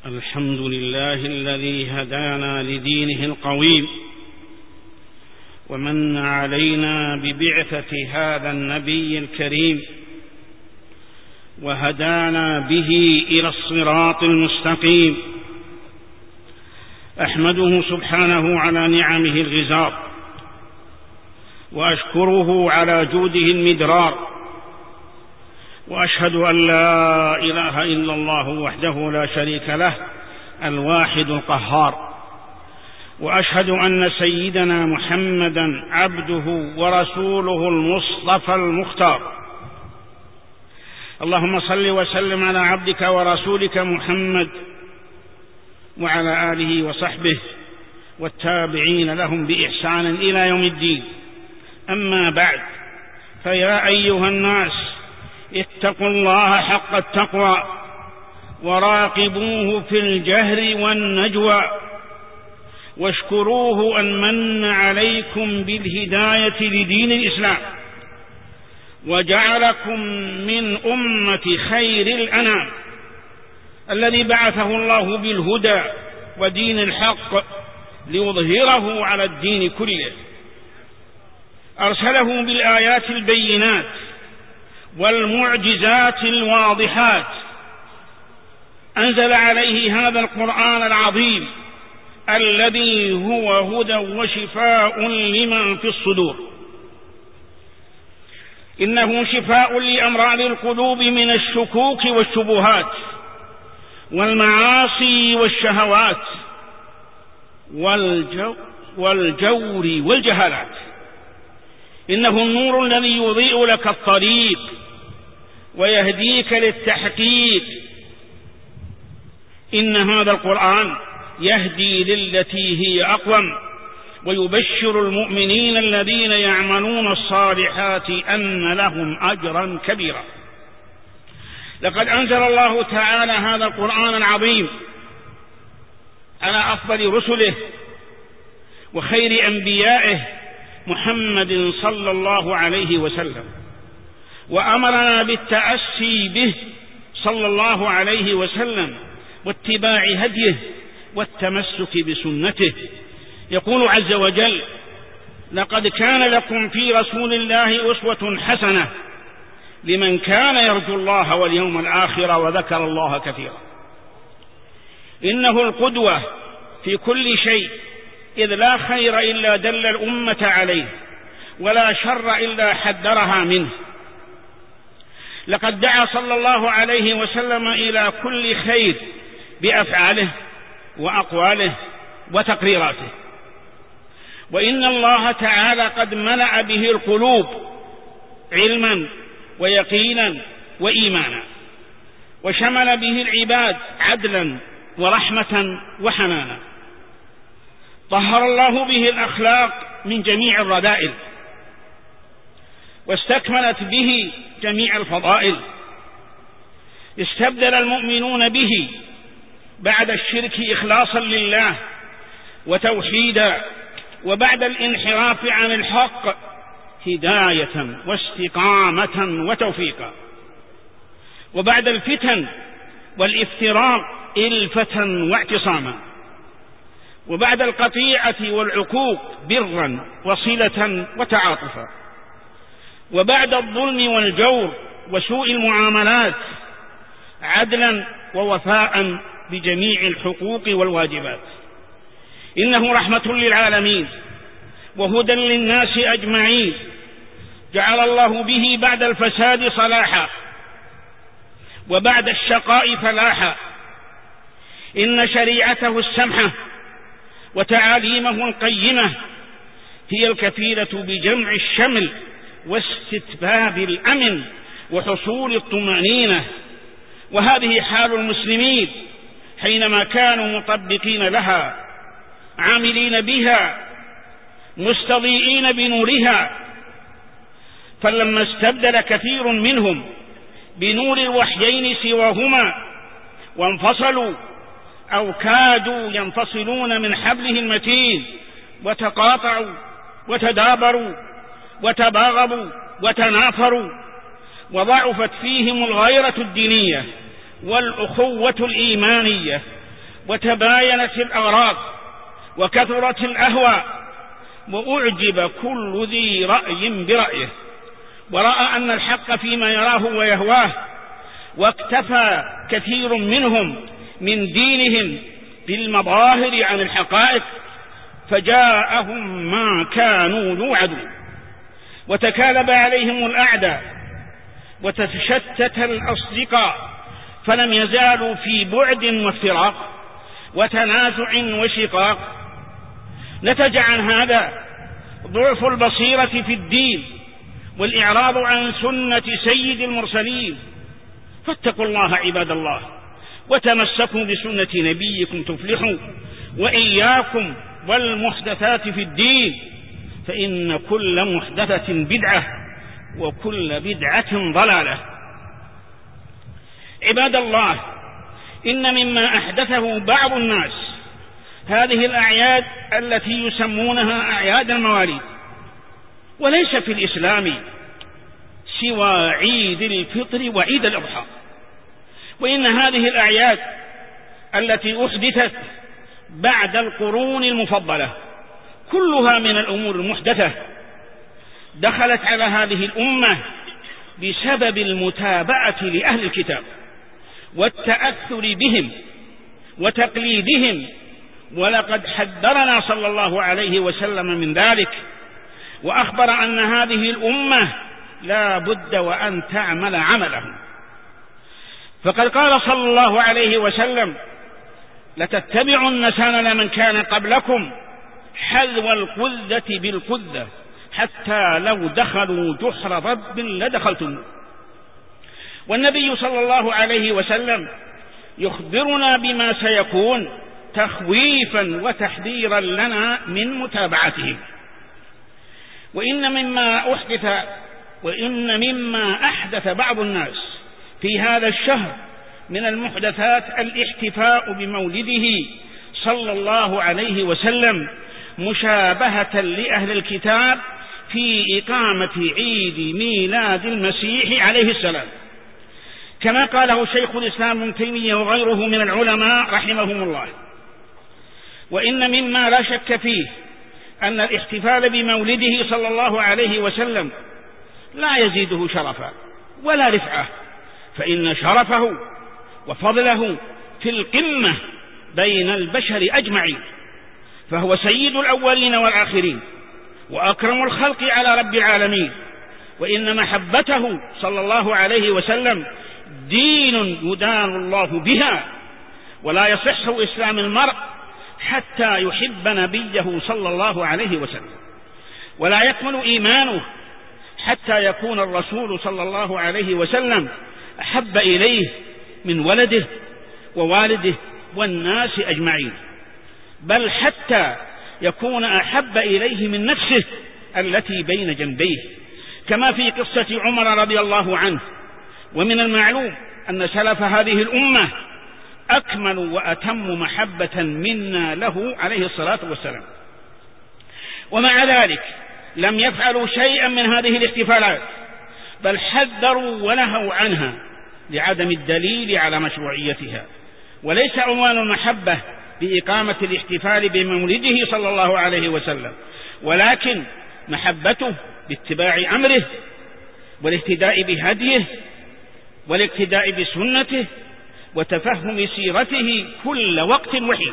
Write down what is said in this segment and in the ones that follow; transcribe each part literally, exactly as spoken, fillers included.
الحمد لله الذي هدانا لدينه القويم ومن علينا ببعثة هذا النبي الكريم وهدانا به إلى الصراط المستقيم. أحمده سبحانه على نعمه الغزار وأشكره على جوده المدرار، وأشهد أن لا إله إلا الله وحده لا شريك له الواحد القهار، وأشهد أن سيدنا محمدا عبده ورسوله المصطفى المختار. اللهم صل وسلم على عبدك ورسولك محمد وعلى آله وصحبه والتابعين لهم بإحسان إلى يوم الدين. أما بعد، فيا أيها الناس اتقوا الله حق التقوى وراقبوه في الجهر والنجوى، واشكروه أن من عليكم بالهداية لدين الإسلام وجعلكم من أمة خير الأنام الذي بعثه الله بالهدى ودين الحق ليظهره على الدين كله. أرسله بالآيات البينات والمعجزات الواضحات، أنزل عليه هذا القرآن العظيم الذي هو هدى وشفاء لمن في الصدور. إنه شفاء لأمراض القلوب من الشكوك والشبهات والمعاصي والشهوات والجو والجور والجهالات. إنه النور الذي يضيء لك الطريق ويهديك للتحقيق. إن هذا القرآن يهدي للتي هي أقوم، ويبشر المؤمنين الذين يعملون الصالحات أن لهم أجرا كبيرا. لقد أنزل الله تعالى هذا القرآن العظيم على أفضل رسله وخير أنبيائه محمد صلى الله عليه وسلم، وأمرنا بالتأسي به صلى الله عليه وسلم واتباع هديه والتمسك بسنته. يقول عز وجل: لقد كان لكم في رسول الله أسوة حسنة لمن كان يرجو الله واليوم الآخر وذكر الله كثيرا. إنه القدوة في كل شيء، إذ لا خير إلا دل الأمة عليه ولا شر إلا حذرها منه. لقد دعا صلى الله عليه وسلم إلى كل خير بأفعاله وأقواله وتقريراته. وإن الله تعالى قد ملأ به القلوب علما ويقينا وإيمانا، وشمل به العباد عدلا ورحمة وحنانا. طهر الله به الأخلاق من جميع الرذائل، واستكملت به جميع الفضائل. استبدل المؤمنون به بعد الشرك إخلاصا لله وتوحيدا، وبعد الانحراف عن الحق هداية واستقامة وتوفيقا، وبعد الفتن والافتراق إلفة واعتصاما، وبعد القطيعة والعقوق برا وصلة وتعاطفا، وبعد الظلم والجور وسوء المعاملات عدلا ووفاء بجميع الحقوق والواجبات. إنه رحمة للعالمين وهدى للناس أجمعين، جعل الله به بعد الفساد صلاحا وبعد الشقاء فلاحا. إن شريعته السمحة وتعاليمه القيمة هي الكفيلة بجمع الشمل واستتباب الأمن وحصول الطمأنينة. وهذه حال المسلمين حينما كانوا مطبقين لها، عاملين بها، مستضيئين بنورها. فلما استبدل كثير منهم بنور الوحيين سواهما وانفصلوا أو كادوا ينفصلون من حبله المتين، وتقاطعوا وتدابروا وتباغضوا وتنافروا، وضعفت فيهم الغيرة الدينية والأخوة الإيمانية وتباينت الآراء وكثرت الأهواء، وأعجب كل ذي رأي برأيه، ورأى أن الحق فيما يراه ويهواه، واكتفى كثير منهم من دينهم بالمظاهر عن الحقائق، فجاءهم ما كانوا يوعدون، وتكالب عليهم الأعداء، وتشتت الأصدقاء، فلم يزالوا في بعد وافتراق وتنازع وشقاق. نتج عن هذا ضعف البصيرة في الدين والإعراض عن سنة سيد المرسلين. فاتقوا الله عباد الله، وتمسكوا بسنة نبيكم تفلحوا، وإياكم والمحدثات في الدين، فإن كل محدثة بدعة وكل بدعة ضلالة. عباد الله، إن مما أحدثه بعض الناس هذه الأعياد التي يسمونها أعياد المواليد، وليس في الإسلام سوى عيد الفطر وعيد الأضحى، وإن هذه الأعياد التي أحدثت بعد القرون المفضلة كلها من الأمور المحدثة دخلت على هذه الأمة بسبب المتابعة لأهل الكتاب والتأثر بهم وتقليدهم، ولقد حذرنا صلى الله عليه وسلم من ذلك، وأخبر أن هذه الأمة لا بد وأن تعمل عملهم. فقد قال صلى الله عليه وسلم: لتتبعن سنن من كان قبلكم حذو القذة بالقذة حتى لو دخلوا جحر ضب لدخلتم. والنبي صلى الله عليه وسلم يخبرنا بما سيكون تخويفا وتحذيرا لنا من متابعتهم. وإن مما أحدث وإن مما أحدث بعض الناس في هذا الشهر من المحدثات الاحتفاء بمولده صلى الله عليه وسلم مشابهة لأهل الكتاب في إقامة عيد ميلاد المسيح عليه السلام، كما قاله شيخ الإسلام ابن تيمية وغيره من العلماء رحمهم الله. وإن مما لا شك فيه أن الاحتفال بمولده صلى الله عليه وسلم لا يزيده شرفا ولا رفعة، فإن شرفه وفضله في القمة بين البشر أجمعين، فهو سيد الأولين والآخرين وأكرم الخلق على رب العالمين. وإن محبته صلى الله عليه وسلم دين يدان الله بها، ولا يصح إسلام المرء حتى يحب نبيه صلى الله عليه وسلم، ولا يكمل إيمانه حتى يكون الرسول صلى الله عليه وسلم أحب إليه من ولده ووالده والناس أجمعين، بل حتى يكون أحب إليه من نفسه التي بين جنبيه، كما في قصة عمر رضي الله عنه. ومن المعلوم أن سلف هذه الأمة أكمل وأتم محبة منا له عليه الصلاة والسلام، ومع ذلك لم يفعلوا شيئا من هذه الاحتفالات، بل حذروا ونهوا عنها لعدم الدليل على مشروعيتها. وليس عنوان المحبة بإقامة الاحتفال بمولده صلى الله عليه وسلم، ولكن محبته باتباع أمره والاهتداء بهديه والاقتداء بسنته وتفهم سيرته كل وقت وحين،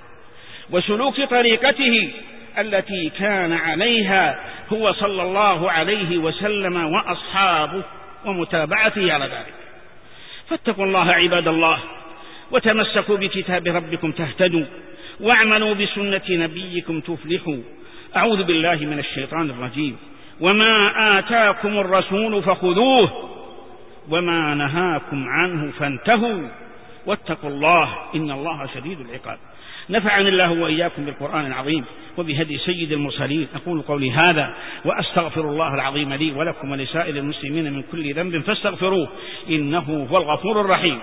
وسلوك طريقته التي كان عليها هو صلى الله عليه وسلم وأصحابه ومتابعته على ذلك. فاتقوا الله عباد الله، وتمسكوا بكتاب ربكم تهتدوا، واعملوا بسنة نبيكم تفلحوا. أعوذ بالله من الشيطان الرجيم. وما آتاكم الرسول فخذوه وما نهاكم عنه فانتهوا واتقوا الله إن الله شديد العقاب. نفعني الله وإياكم بالقرآن العظيم وبهدي سيد المرسلين. أقول قولي هذا وأستغفر الله العظيم لي ولكم ولسائر المسلمين من كل ذنب فاستغفروه إنه هو الغفور الرحيم.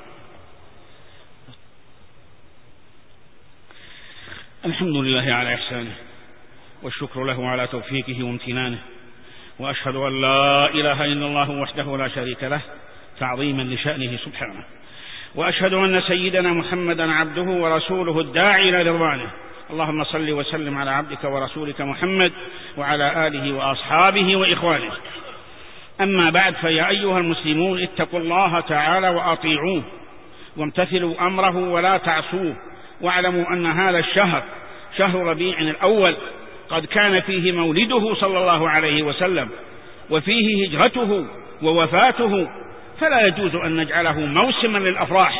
الحمد لله على إحسانه، والشكر له على توفيقه وامتنانه، وأشهد أن لا إله إلا الله وحده لا شريك له تعظيما لشأنه سبحانه، وأشهد أن سيدنا محمدا عبده ورسوله الداعي إلى رضوانه. اللهم صل وسلم على عبدك ورسولك محمد وعلى آله وأصحابه وإخوانه. أما بعد، فيا أيها المسلمون اتقوا الله تعالى وأطيعوه وامتثلوا أمره ولا تعصوه، واعلموا أن هذا الشهر شهر ربيع الأول قد كان فيه مولده صلى الله عليه وسلم وفيه هجرته ووفاته، فلا يجوز أن نجعله موسما للأفراح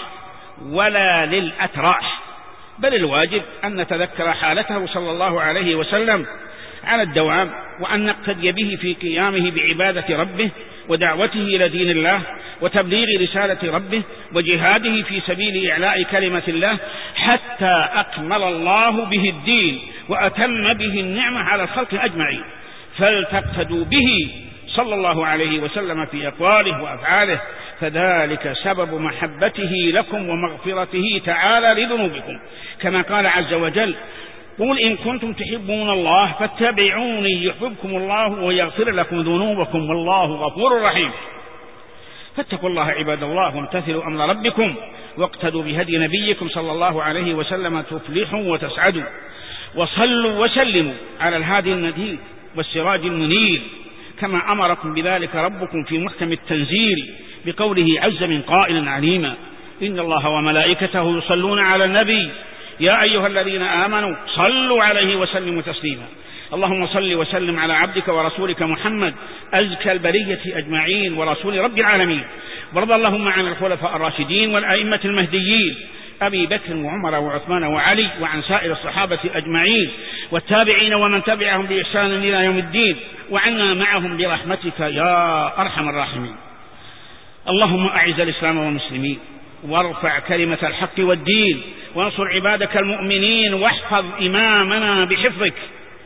ولا للأتراح، بل الواجب أن نتذكر حالته صلى الله عليه وسلم على الدوام، وأن نقتدي به في قيامه بعبادة ربه ودعوته إلى دين الله وتبليغ رسالة ربه وجهاده في سبيل إعلاء كلمة الله، حتى أكمل الله به الدين وأتم به النعمة على الخلق أجمعين. فلتقتدوا به صلى الله عليه وسلم في أقواله وأفعاله، فذلك سبب محبته لكم ومغفرته تعالى لذنوبكم، كما قال عز وجل: قل إن كنتم تحبون الله فاتبعوني يحببكم الله ويغفر لكم ذنوبكم والله غفور رحيم. فاتقوا الله عباد الله وامتثلوا أمر ربكم واقتدوا بهدي نبيكم صلى الله عليه وسلم تفلحوا وتسعدوا. وصلوا وسلموا على الهادي النذير والسراج المنير، كما أمركم بذلك ربكم في محكم التنزيل بقوله عز من قائل عليما: إن الله وملائكته يصلون على النبي يا أيها الذين آمنوا صلوا عليه وسلموا تسليما. اللهم صل وسلم على عبدك ورسولك محمد أزكى البرية أجمعين ورسول رب العالمين. وارض اللهم عن الخلفاء الراشدين والأئمة المهديين أبي بكر وعمر وعثمان وعلي، وعن سائر الصحابة أجمعين والتابعين ومن تبعهم بإحسان إلى يوم الدين، وعنا معهم برحمتك يا أرحم الراحمين. اللهم أعز الإسلام والمسلمين وارفع كلمة الحق والدين، وانصر عبادك المؤمنين، واحفظ إمامنا بحفظك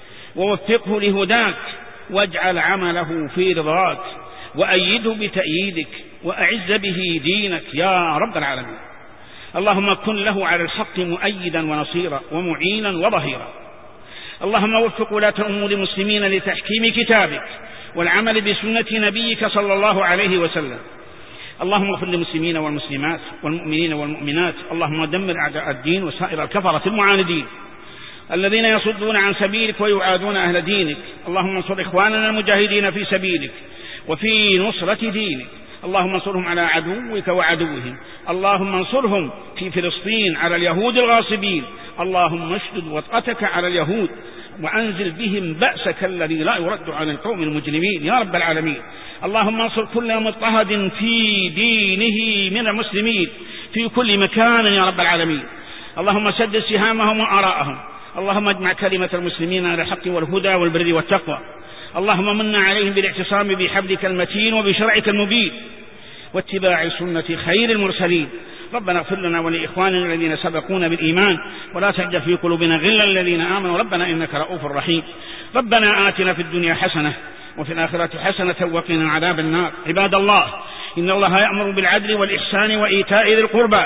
ووفقه لهداك، واجعل عمله في رضاك، وأيده بتأييدك، وأعز به دينك يا رب العالمين. اللهم كن له على الحق مؤيدا ونصيرا ومعينا وظهيرا. اللهم وفق ولاة أمور المسلمين لتحكيم كتابك والعمل بسنة نبيك صلى الله عليه وسلم. اللهم اغفر للمسلمين والمسلمات والمؤمنين والمؤمنات. اللهم دمر أعداء الدين وسائر الكفرة المعاندين الذين يصدون عن سبيلك ويعادون أهل دينك. اللهم انصر إخواننا المجاهدين في سبيلك وفي نصرة دينك. اللهم انصرهم على عدوك وعدوهم. اللهم انصرهم في فلسطين على اليهود الغاصبين. اللهم اشدد وطأتك على اليهود وأنزل بهم بأسك الذي لا يرد عن القوم المجرمين يا رب العالمين. اللهم انصر كل مضطهد في دينه من المسلمين في كل مكان يا رب العالمين. اللهم سدد سهامهم وآراءهم. اللهم اجمع كلمة المسلمين على الحق والهدى والبر والتقوى. اللهم من عليهم بالاعتصام بحبلك المتين وبشرعك المبين واتباع سنة خير المرسلين. ربنا اغفر لنا ولإخواننا الذين سبقونا بالإيمان، ولا تجعل في قلوبنا غلا للذين آمنوا ربنا إنك رؤوف رحيم. ربنا آتنا في الدنيا حسنة وفي الآخرة حسنة وقنا عذاب النار. عباد الله، إن الله يأمر بالعدل والإحسان وإيتاء ذي القربى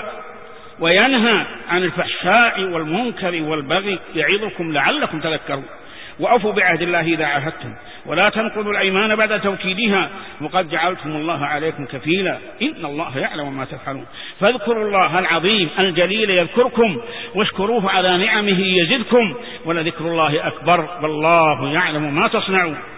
وينهى عن الفحشاء والمنكر والبغي يعظكم لعلكم تذكرون. وأوفوا بعهد الله إذا عاهدتم، ولا تنقضوا الأيمان بعد توكيدها، وقد جعلتم الله عليكم كفيلا، إن الله يعلم ما تفعلون. فاذكروا الله العظيم الجليل يذكركم، واشكروه على نعمه يزدكم، ولذكر الله أكبر، والله يعلم ما تصنعون.